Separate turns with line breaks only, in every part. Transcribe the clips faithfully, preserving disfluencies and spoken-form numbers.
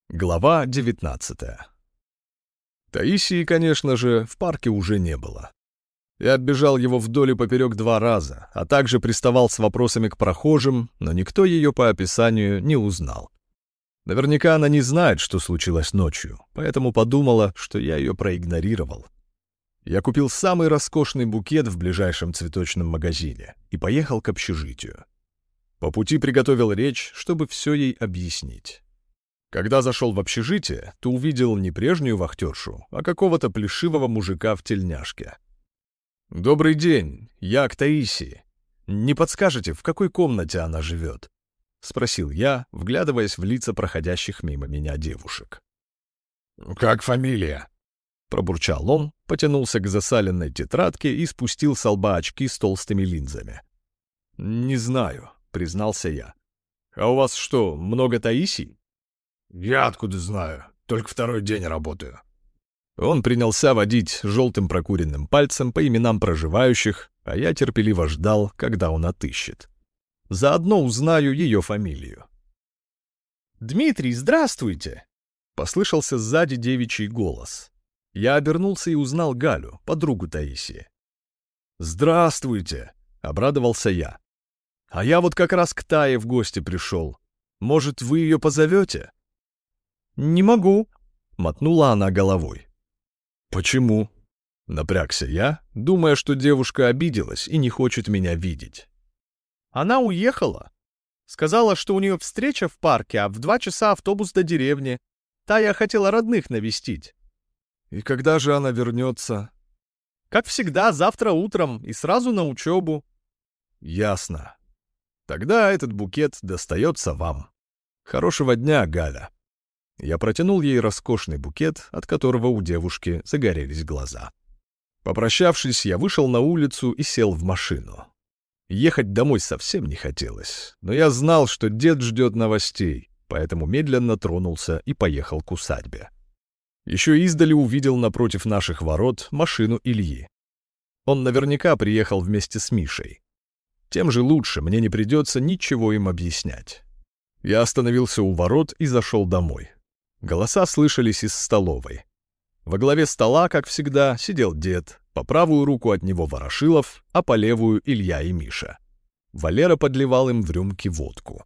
Глава девятнадцатая. Таисии, конечно же, в парке уже не было. Я оббежал его вдоль и поперек два раза, а также приставал с вопросами к прохожим, но никто ее по описанию не узнал. Наверняка она не знает, что случилось ночью, поэтому подумала, что я ее проигнорировал. Я купил самый роскошный букет в ближайшем цветочном магазине и поехал к общежитию. По пути приготовил речь, чтобы все ей объяснить. Когда зашел в общежитие, то увидел не прежнюю вахтершу, а какого-то плешивого мужика в тельняшке. «Добрый день, я к Таисии. Не подскажете, в какой комнате она живет?» — спросил я, вглядываясь в лица проходящих мимо меня девушек.
«Как фамилия?»
— пробурчал он, потянулся к засаленной тетрадке и спустил с лба очки с толстыми линзами. «Не знаю», — признался я. «А у вас что, много Таисий?»
«Я откуда знаю? Только второй день работаю».
Он принялся водить желтым прокуренным пальцем по именам проживающих, а я терпеливо ждал, когда он отыщет. Заодно узнаю ее фамилию. «Дмитрий, здравствуйте!» — послышался сзади девичий голос. Я обернулся и узнал Галю, подругу Таисии. «Здравствуйте!» — обрадовался я. «А я вот как раз к Тае в гости пришел. Может, вы ее позовете?» «Не могу», — мотнула она головой. «Почему?» — напрягся я, думая, что девушка обиделась и не хочет меня видеть. «Она уехала. Сказала, что у нее встреча в парке, а в два часа автобус до деревни. Тая хотела родных навестить». «И когда же она вернется?» «Как всегда, завтра утром и сразу на учебу». «Ясно. Тогда этот букет достается вам. Хорошего дня, Галя». Я протянул ей роскошный букет, от которого у девушки загорелись глаза. Попрощавшись, я вышел на улицу и сел в машину. Ехать домой совсем не хотелось, но я знал, что дед ждет новостей, поэтому медленно тронулся и поехал к усадьбе. Еще издали увидел напротив наших ворот машину Ильи. Он наверняка приехал вместе с Мишей. Тем же лучше, мне не придется ничего им объяснять. Я остановился у ворот и зашел домой. Голоса слышались из столовой. Во главе стола, как всегда, сидел дед, по правую руку от него Ворошилов, а по левую Илья и Миша. Валера подливал им в рюмки водку.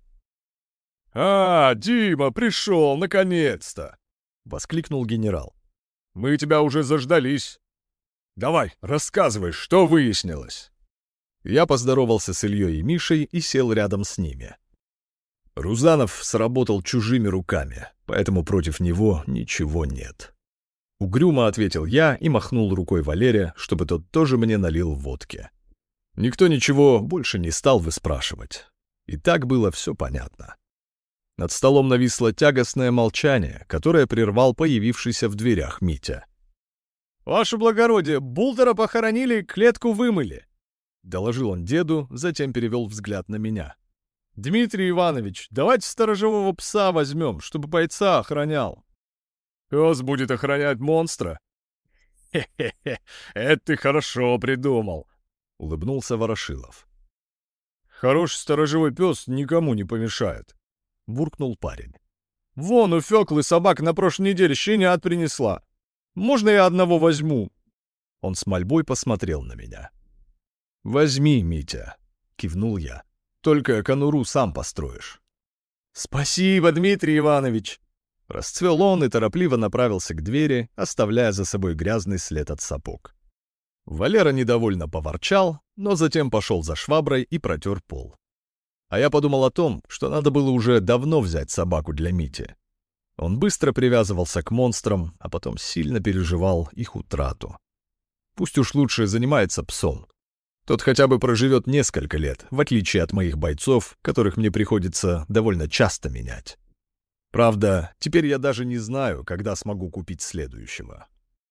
«А, Дима, пришел, наконец-то!»
— воскликнул генерал.
«Мы тебя уже заждались. Давай, рассказывай, что выяснилось?»
Я поздоровался с Ильей и Мишей и сел рядом с ними. Рузанов сработал чужими руками, поэтому против него ничего нет. Угрюмо ответил я и махнул рукой Валере, чтобы тот тоже мне налил водки. Никто ничего больше не стал выспрашивать. И так было все понятно. Над столом нависло тягостное молчание, которое прервал появившийся в дверях Митя. «Ваше благородие, Булдера похоронили, клетку вымыли», — доложил он деду, затем перевел взгляд на меня. «Дмитрий Иванович, давайте сторожевого пса возьмем, чтобы бойца охранял».
«Пес будет охранять монстра?»
«Хе-хе-хе, это ты хорошо придумал», — улыбнулся Ворошилов.
«Хороший сторожевой пес никому не помешает»,
— буркнул парень.
«Вон у Фёклы собака на прошлой неделе щенят принесла. Можно я одного возьму?»
Он с мольбой посмотрел на меня. «Возьми, Митя», — кивнул я. «Только конуру сам построишь».
«Спасибо, Дмитрий Иванович!»
Расцвел он и торопливо направился к двери, оставляя за собой грязный след от сапог. Валера недовольно поворчал, но затем пошел за шваброй и протер пол. А я подумал о том, что надо было уже давно взять собаку для Мити. Он быстро привязывался к монстрам, а потом сильно переживал их утрату. Пусть уж лучше занимается псом. Тот хотя бы проживет несколько лет, в отличие от моих бойцов, которых мне приходится довольно часто менять. Правда, теперь я даже не знаю, когда смогу купить следующего.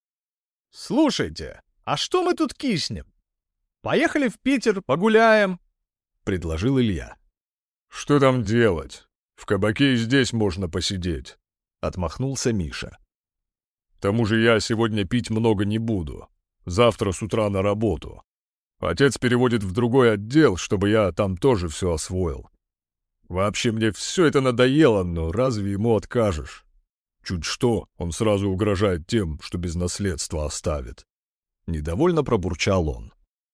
«Слушайте, а что мы тут киснем? Поехали в Питер, погуляем», —
предложил Илья.
«Что там делать? В кабаке и здесь можно посидеть», —
отмахнулся Миша.
«К тому же я сегодня пить много не буду. Завтра с утра на работу. Отец переводит в другой отдел, чтобы я там тоже все освоил. Вообще мне все это надоело, но разве ему откажешь?» Чуть что, он сразу угрожает тем, что без наследства оставит.
Недовольно пробурчал он.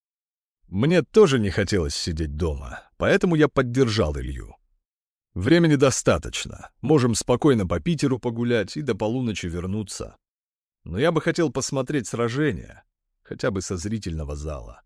Мне тоже не хотелось сидеть дома, поэтому я поддержал Илью. Времени достаточно, можем спокойно по Питеру погулять и до полуночи вернуться. Но я бы хотел посмотреть сражение, хотя бы со зрительного зала.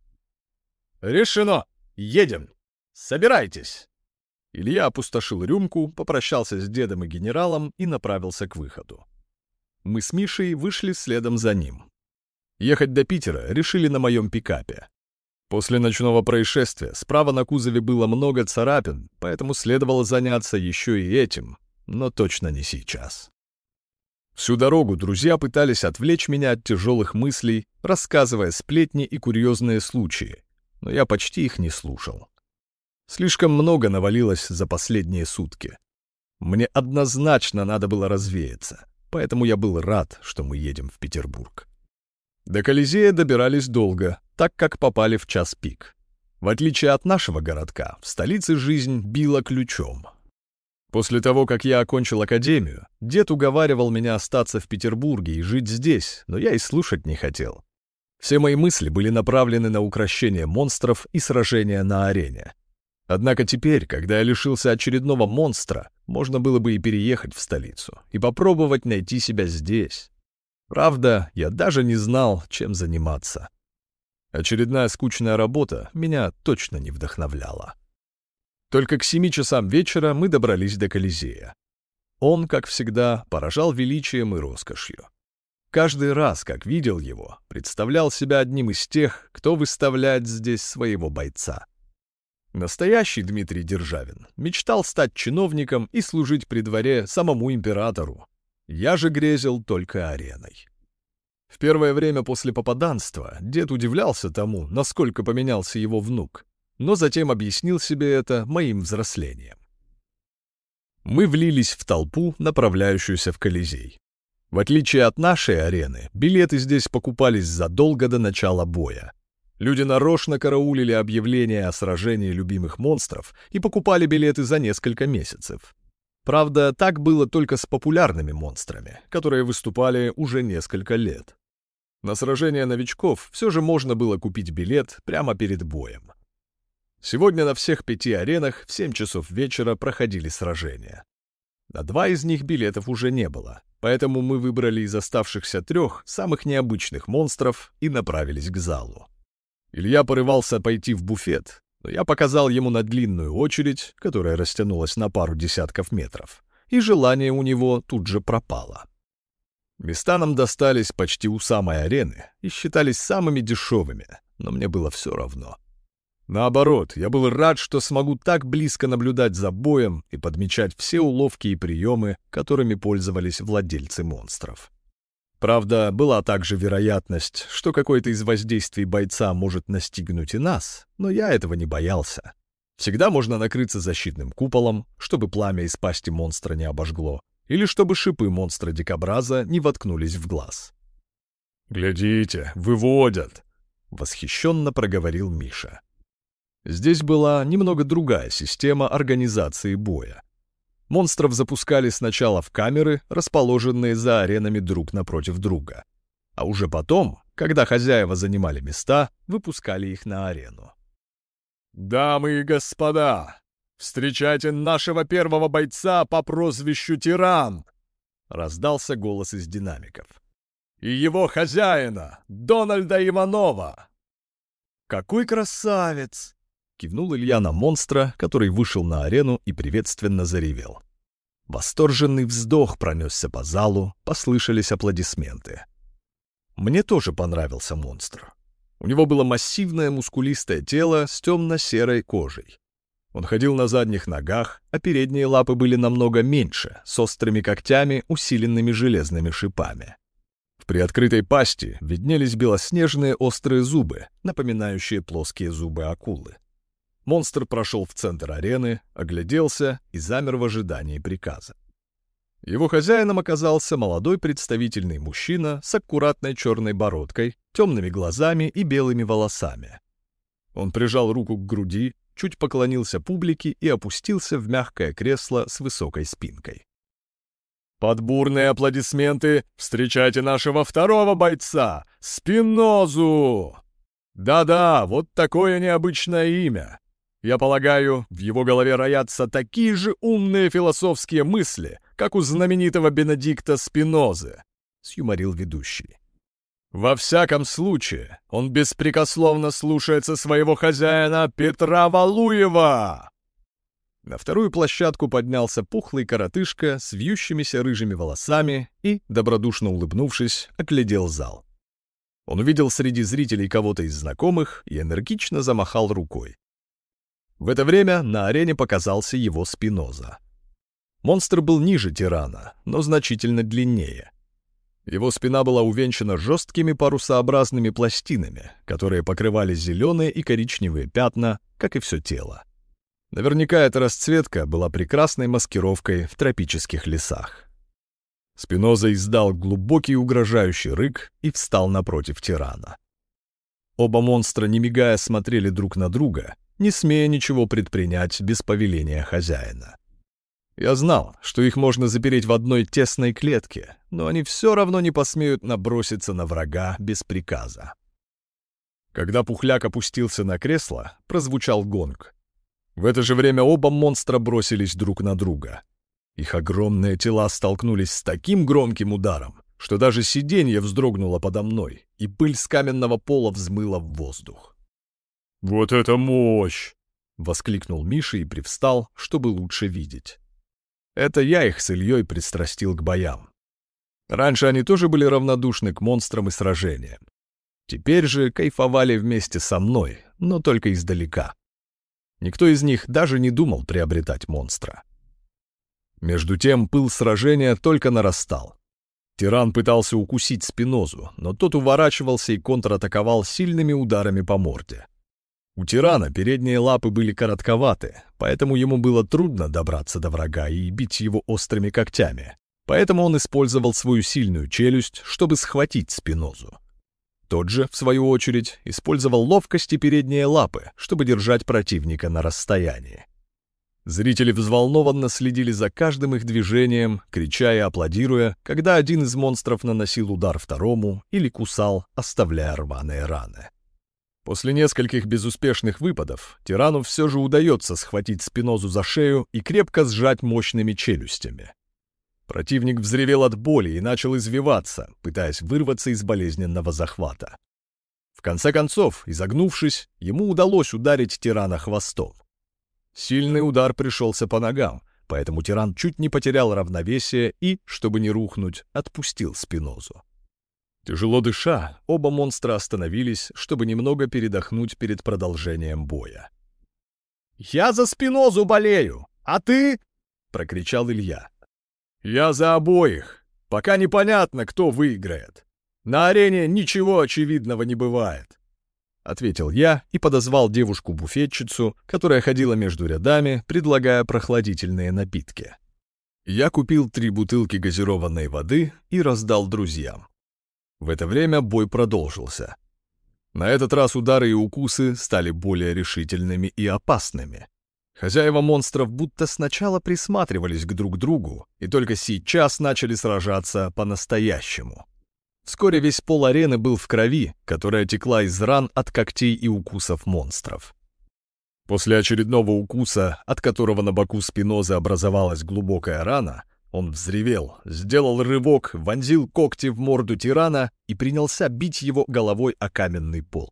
«Решено! Едем! Собирайтесь!» Илья опустошил рюмку, попрощался с дедом и генералом и направился к выходу. Мы с Мишей вышли следом за ним. Ехать до Питера решили на моем пикапе. После ночного происшествия справа на кузове было много царапин, поэтому следовало заняться еще и этим, но точно не сейчас. Всю дорогу друзья пытались отвлечь меня от тяжелых мыслей, рассказывая сплетни и курьезные случаи, но я почти их не слушал. Слишком много навалилось за последние сутки. Мне однозначно надо было развеяться, поэтому я был рад, что мы едем в Петербург. До Колизея добирались долго, так как попали в час пик. В отличие от нашего городка, в столице жизнь била ключом. После того, как я окончил академию, дед уговаривал меня остаться в Петербурге и жить здесь, но я и слушать не хотел. Все мои мысли были направлены на укрощение монстров и сражения на арене. Однако теперь, когда я лишился очередного монстра, можно было бы и переехать в столицу и попробовать найти себя здесь. Правда, я даже не знал, чем заниматься. Очередная скучная работа меня точно не вдохновляла. Только к семи часам вечера мы добрались до Колизея. Он, как всегда, поражал величием и роскошью. Каждый раз, как видел его, представлял себя одним из тех, кто выставляет здесь своего бойца. Настоящий Дмитрий Державин мечтал стать чиновником и служить при дворе самому императору. Я же грезил только ареной. В первое время после попаданства дед удивлялся тому, насколько поменялся его внук, но затем объяснил себе это моим взрослением. Мы влились в толпу, направляющуюся в Колизей. В отличие от нашей арены, билеты здесь покупались задолго до начала боя. Люди нарочно караулили объявления о сражении любимых монстров и покупали билеты за несколько месяцев. Правда, так было только с популярными монстрами, которые выступали уже несколько лет. На сражение новичков все же можно было купить билет прямо перед боем. Сегодня на всех пяти аренах в семь часов вечера проходили сражения. На два из них билетов уже не было, поэтому мы выбрали из оставшихся трех самых необычных монстров и направились к залу. Илья порывался пойти в буфет, но я показал ему на длинную очередь, которая растянулась на пару десятков метров, и желание у него тут же пропало. Места нам достались почти у самой арены и считались самыми дешевыми, но мне было все равно. Наоборот, я был рад, что смогу так близко наблюдать за боем и подмечать все уловки и приемы, которыми пользовались владельцы монстров. Правда, была также вероятность, что какое-то из воздействий бойца может настигнуть и нас, но я этого не боялся. Всегда можно накрыться защитным куполом, чтобы пламя из пасти монстра не обожгло, или чтобы шипы монстра-дикобраза не воткнулись в глаз.
«Глядите, выводят!»
— восхищенно проговорил Миша. Здесь была немного другая система организации боя. Монстров запускали сначала в камеры, расположенные за аренами друг напротив друга. А уже потом, когда хозяева занимали места, выпускали их на арену.
«Дамы и господа, встречайте нашего первого бойца по прозвищу Тиран!»
— раздался голос из динамиков.
«И его хозяина, Дональда Иванова!»
«Какой красавец!» — кивнул Илья на монстра, который вышел на арену и приветственно заревел. Восторженный вздох пронесся по залу, послышались аплодисменты. Мне тоже понравился монстр. У него было массивное мускулистое тело с темно-серой кожей. Он ходил на задних ногах, а передние лапы были намного меньше, с острыми когтями, усиленными железными шипами. В приоткрытой пасти виднелись белоснежные острые зубы, напоминающие плоские зубы акулы. Монстр прошел в центр арены, огляделся и замер в ожидании приказа. Его хозяином оказался молодой представительный мужчина с аккуратной черной бородкой, темными глазами и белыми волосами. Он прижал руку к груди, чуть поклонился публике и опустился в мягкое кресло с высокой спинкой.
Под бурные аплодисменты встречайте нашего второго бойца, Спинозу! Да-да, вот такое необычное имя. Я полагаю, в его голове роятся такие же умные философские мысли, как у знаменитого Бенедикта Спинозы, — сюморил ведущий. Во всяком случае, он беспрекословно слушается своего хозяина Петра Валуева. На вторую площадку поднялся пухлый коротышка с вьющимися рыжими волосами и, добродушно улыбнувшись, оглядел зал. Он увидел среди зрителей кого-то из знакомых и энергично замахал рукой. В это время на арене показался его Спиноза. Монстр был ниже тирана, но значительно длиннее. Его спина была увенчана жесткими парусообразными пластинами, которые покрывали зеленые и коричневые пятна, как и все тело. Наверняка эта расцветка была прекрасной маскировкой в тропических лесах. Спиноза издал глубокий угрожающий рык и встал напротив тирана. Оба монстра, не мигая, смотрели друг на друга, не смея ничего предпринять без повеления хозяина. Я знал, что их можно запереть в одной тесной клетке, но они все равно не посмеют наброситься на врага без приказа. Когда Пухляк опустился на кресло, прозвучал гонг. В это же время оба монстра бросились друг на друга. Их огромные тела столкнулись с таким громким ударом, что даже сиденье вздрогнуло подо мной, и пыль с каменного пола взмыла в воздух. «Вот это мощь!» — воскликнул Миша и привстал, чтобы лучше видеть. Это я их с Ильей пристрастил к боям. Раньше они тоже были равнодушны к монстрам и сражениям. Теперь же кайфовали вместе со мной, но только издалека. Никто из них даже не думал приобретать монстра. Между тем пыл сражения только нарастал. Тиран пытался укусить Спинозу, но тот уворачивался и контратаковал сильными ударами по морде. У тирана передние лапы были коротковаты, поэтому ему было трудно добраться до врага и бить его острыми когтями. Поэтому он использовал свою сильную челюсть, чтобы схватить Спинозу. Тот же, в свою очередь, использовал ловкость и передние лапы, чтобы держать противника на расстоянии. Зрители взволнованно следили за каждым их движением, крича и аплодируя, когда один из монстров наносил удар второму или кусал, оставляя рваные раны. После нескольких безуспешных выпадов тирану все же удается схватить Спинозу за шею и крепко сжать мощными челюстями. Противник взревел от боли и начал извиваться, пытаясь вырваться из болезненного захвата. В конце концов, изогнувшись, ему удалось ударить тирана хвостом. Сильный удар пришелся по ногам, поэтому тиран чуть не потерял равновесие и, чтобы не рухнуть, отпустил Спинозу. Тяжело дыша, оба монстра остановились, чтобы немного передохнуть перед продолжением боя. «Я за Спинозу болею, а ты?» — прокричал Илья. «Я за обоих. Пока непонятно, кто выиграет. На арене ничего очевидного не бывает», — ответил я и подозвал девушку-буфетчицу, которая ходила между рядами, предлагая прохладительные напитки. Я купил три бутылки газированной воды и раздал друзьям. В это время бой продолжился. На этот раз удары и укусы стали более решительными и опасными. Хозяева монстров будто сначала присматривались к друг другу и только сейчас начали сражаться по-настоящему. Вскоре весь пол арены был в крови, которая текла из ран от когтей и укусов монстров. После очередного укуса, от которого на боку Спинозы образовалась глубокая рана, он взревел, сделал рывок, вонзил когти в морду тирана и принялся бить его головой о каменный пол.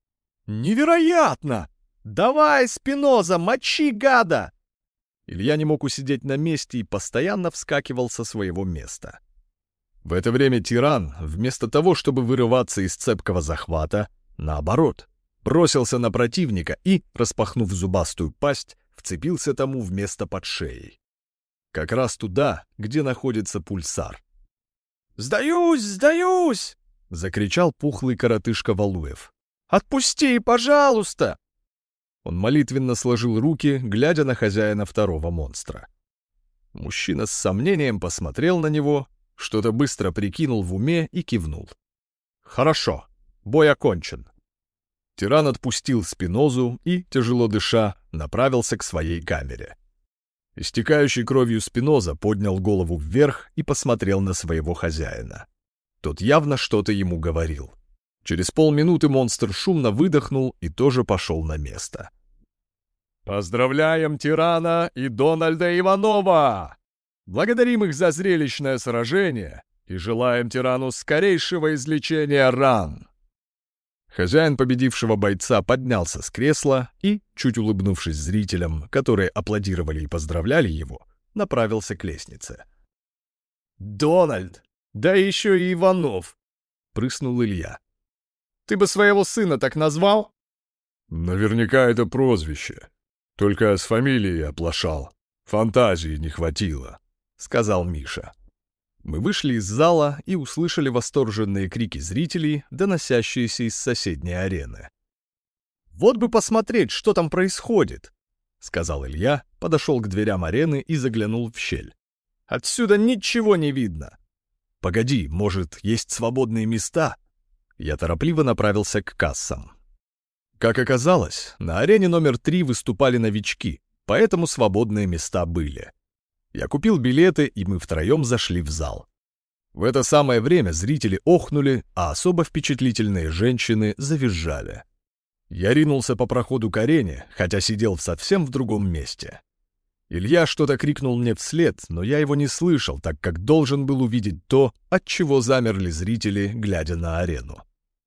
«Невероятно! Давай, Спиноза, мочи гада!» Илья не мог усидеть на месте и постоянно вскакивал со своего места. В это время тиран, вместо того, чтобы вырываться из цепкого захвата, наоборот, бросился на противника и, распахнув зубастую пасть, вцепился тому вместо под шеей. Как раз туда, где находится пульсар. «Сдаюсь, сдаюсь!» — закричал пухлый коротышка Валуев. «Отпусти, пожалуйста!» Он молитвенно сложил руки, глядя на хозяина второго монстра. Мужчина с сомнением посмотрел на него, что-то быстро прикинул в уме и кивнул. «Хорошо, бой окончен». Тиран отпустил Спинозу и, тяжело дыша, направился к своей камере.
Истекающий кровью Спиноза поднял голову вверх и посмотрел на своего хозяина. Тот явно что-то ему говорил. Через полминуты монстр шумно выдохнул и тоже пошел на место.
«Поздравляем Тирана и Дональда Иванова! Благодарим их за зрелищное сражение и желаем Тирану скорейшего излечения ран!»
Хозяин победившего бойца поднялся с кресла и, чуть улыбнувшись зрителям, которые аплодировали и поздравляли его, направился к лестнице.
«Дональд! Да еще и Иванов!» — прыснул Илья. «Ты бы своего сына так назвал?»
«Наверняка это прозвище. Только с фамилией оплошал. Фантазии не хватило», — сказал Миша. Мы вышли из зала и услышали восторженные крики зрителей, доносящиеся из соседней арены.
«Вот бы посмотреть, что там происходит»,
— сказал Илья, подошел к дверям арены и заглянул в щель.
«Отсюда ничего не видно».
«Погоди, может, есть свободные места?» Я торопливо направился к кассам. Как оказалось, на арене номер три выступали новички, поэтому свободные места были. Я купил билеты, и мы втроем зашли в зал. В это самое время зрители охнули, а особо впечатлительные женщины завизжали. Я ринулся по проходу к арене, хотя сидел совсем в другом месте. Илья что-то крикнул мне вслед, но я его не слышал, так как должен был увидеть то, от чего замерли зрители, глядя на арену.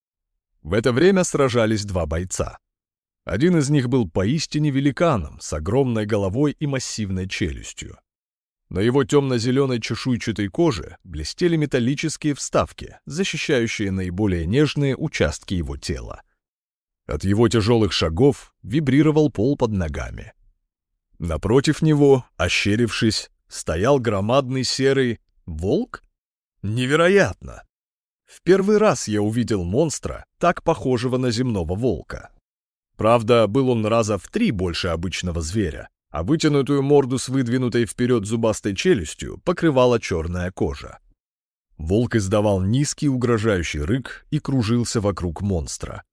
В это время сражались два бойца. Один из них был поистине великаном, с огромной головой и массивной челюстью. На его темно-зеленой чешуйчатой коже блестели металлические вставки, защищающие наиболее нежные участки его тела. От его тяжелых шагов вибрировал пол под ногами. Напротив него, ощерившись, стоял громадный серый волк? Невероятно! В первый раз я увидел монстра, так похожего на земного волка. Правда, был он раза в три больше обычного зверя, а вытянутую морду с выдвинутой вперед зубастой челюстью покрывала черная кожа. Волк издавал низкий угрожающий рык и кружился вокруг монстра.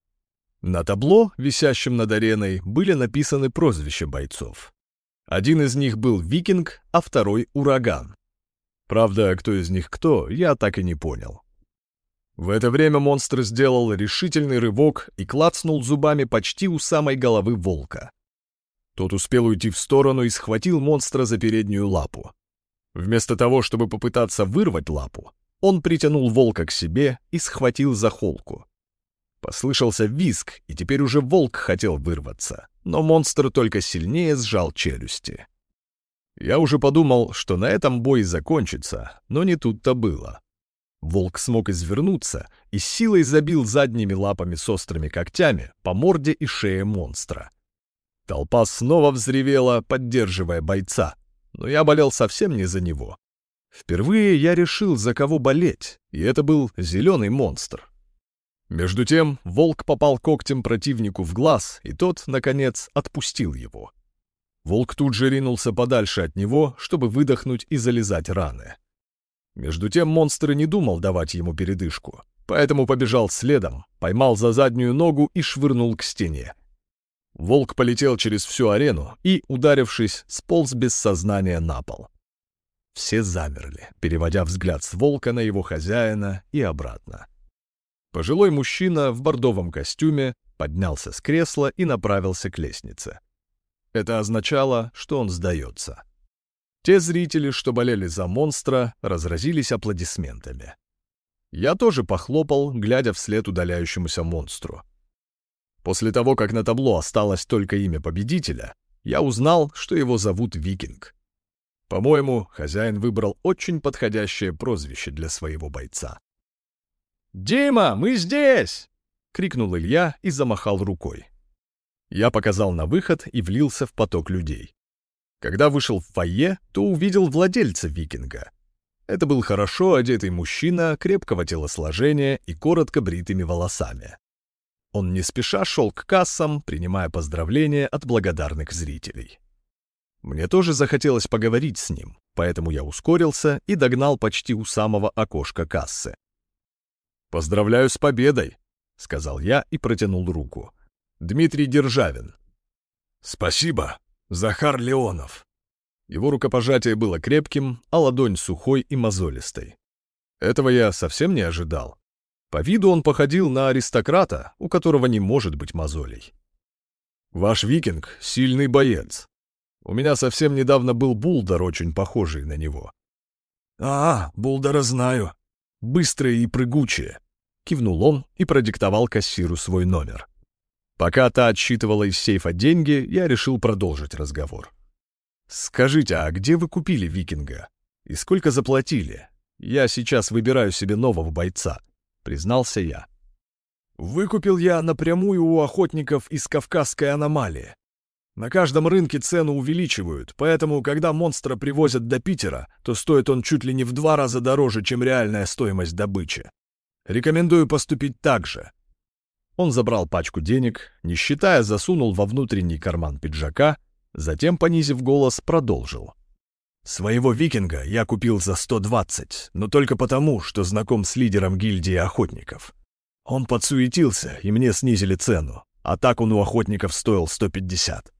На табло, висящем над ареной, были написаны прозвища бойцов. Один из них был Викинг, а второй — Ураган. Правда, кто из них кто, я так и не понял. В это время монстр сделал решительный рывок и клацнул зубами почти у самой головы волка. Тот успел уйти в сторону и схватил монстра за переднюю лапу. Вместо того, чтобы попытаться вырвать лапу, он притянул волка к себе и схватил за холку. Послышался визг, и теперь уже волк хотел вырваться, но монстр только сильнее сжал челюсти. Я уже подумал, что на этом бой закончится, но не тут-то было. Волк смог извернуться и с силой забил задними лапами с острыми когтями по морде и шее монстра. Толпа снова взревела, поддерживая бойца, но я болел совсем не за него. Впервые я решил, за кого болеть, и это был зеленый монстр. Между тем волк попал когтем противнику в глаз, и тот, наконец, отпустил его. Волк тут же ринулся подальше от него, чтобы выдохнуть и зализать раны. Между тем монстр не думал давать ему передышку, поэтому побежал следом, поймал за заднюю ногу и швырнул к стене. Волк полетел через всю арену и, ударившись, сполз без сознания на пол. Все замерли, переводя взгляд с волка на его хозяина и обратно. Пожилой мужчина в бордовом костюме поднялся с кресла и направился к лестнице. Это означало, что он сдается. Те зрители, что болели за монстра, разразились аплодисментами. Я тоже похлопал, глядя вслед удаляющемуся монстру. После того, как на табло осталось только имя победителя, я узнал, что его зовут Викинг. По-моему, хозяин выбрал очень подходящее прозвище для своего бойца.
«Дима, мы здесь!»
— крикнул Илья и замахал рукой. Я показал на выход и влился в поток людей. Когда вышел в фойе, то увидел владельца Викинга. Это был хорошо одетый мужчина крепкого телосложения и коротко бритыми волосами. Он не спеша шел к кассам, принимая поздравления от благодарных зрителей. Мне тоже захотелось поговорить с ним, поэтому я ускорился и догнал почти у самого окошка кассы. «Поздравляю с победой», — сказал я и протянул руку. «Дмитрий Державин». «Спасибо, Захар Леонов». Его рукопожатие было крепким, а ладонь сухой и мозолистой. Этого я совсем не ожидал. По виду он походил на аристократа, у которого не может быть мозолей. «Ваш викинг — сильный боец. У меня совсем недавно был булдар, очень похожий на него». «А, булдара знаю. Быстрые и прыгучие», — кивнул он и продиктовал кассиру свой номер. Пока та отсчитывала из сейфа деньги, я решил продолжить разговор. «Скажите, а где вы купили викинга? И сколько заплатили? Я сейчас выбираю себе нового бойца», — признался я. «Выкупил я напрямую у охотников из Кавказской аномалии. На каждом рынке цену увеличивают, поэтому, когда монстра привозят до Питера, то стоит он чуть ли не в два раза дороже, чем реальная стоимость добычи. Рекомендую поступить так же». Он забрал пачку денег, не считая, засунул во внутренний карман пиджака, затем, понизив голос, продолжил. «Своего викинга я купил за сто двадцать, но только потому, что знаком с лидером гильдии охотников. Он подсуетился, и мне снизили цену, а так он у охотников стоил сто пятьдесят.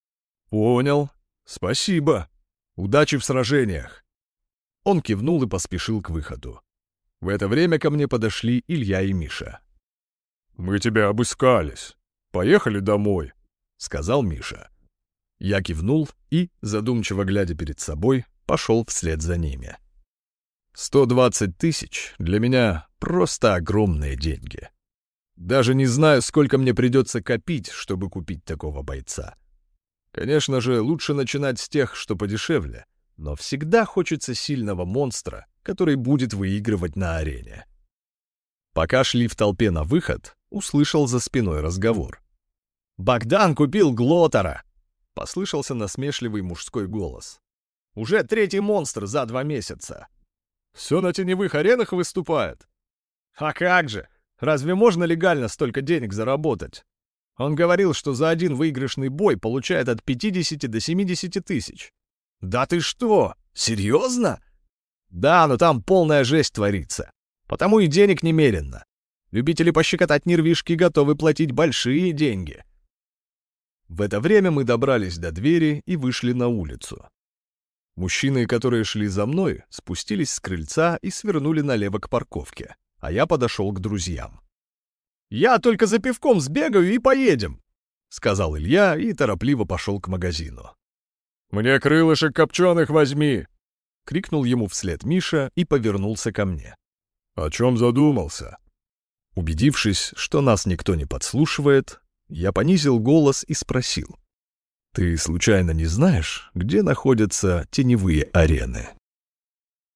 «Понял. Спасибо. Удачи в сражениях». Он кивнул и поспешил к выходу. В это время ко мне подошли Илья и Миша.
«Мы тебя обыскались. Поехали домой»,
— сказал Миша. Я кивнул и, задумчиво глядя перед собой, пошел вслед за ними. сто двадцать тысяч для меня просто огромные деньги. Даже не знаю, сколько мне придется копить, чтобы купить такого бойца. Конечно же, лучше начинать с тех, что подешевле, но всегда хочется сильного монстра, который будет выигрывать на арене. Пока шли в толпе на выход, услышал за спиной разговор. «Богдан купил Глотара!» — послышался насмешливый мужской голос. «Уже третий монстр за два месяца. Все на теневых аренах выступает. А как же! Разве можно легально столько денег заработать? Он говорил, что за один выигрышный бой получает от пятидесяти до семидесяти тысяч. Да ты что? Серьезно? Да, но там полная жесть творится. Потому и денег немерено. Любители пощекотать нервишки готовы платить большие деньги». В это время мы добрались до двери и вышли на улицу. Мужчины, которые шли за мной, спустились с крыльца и свернули налево к парковке, а я подошел к друзьям. «Я только за пивком сбегаю и поедем», — сказал Илья и торопливо пошел к магазину.
«Мне крылышек копченых возьми!»
— крикнул ему вслед Миша и повернулся ко мне.
«О чем задумался?»
Убедившись, что нас никто не подслушивает, я понизил голос и спросил. «Ты случайно не знаешь, где находятся теневые арены?»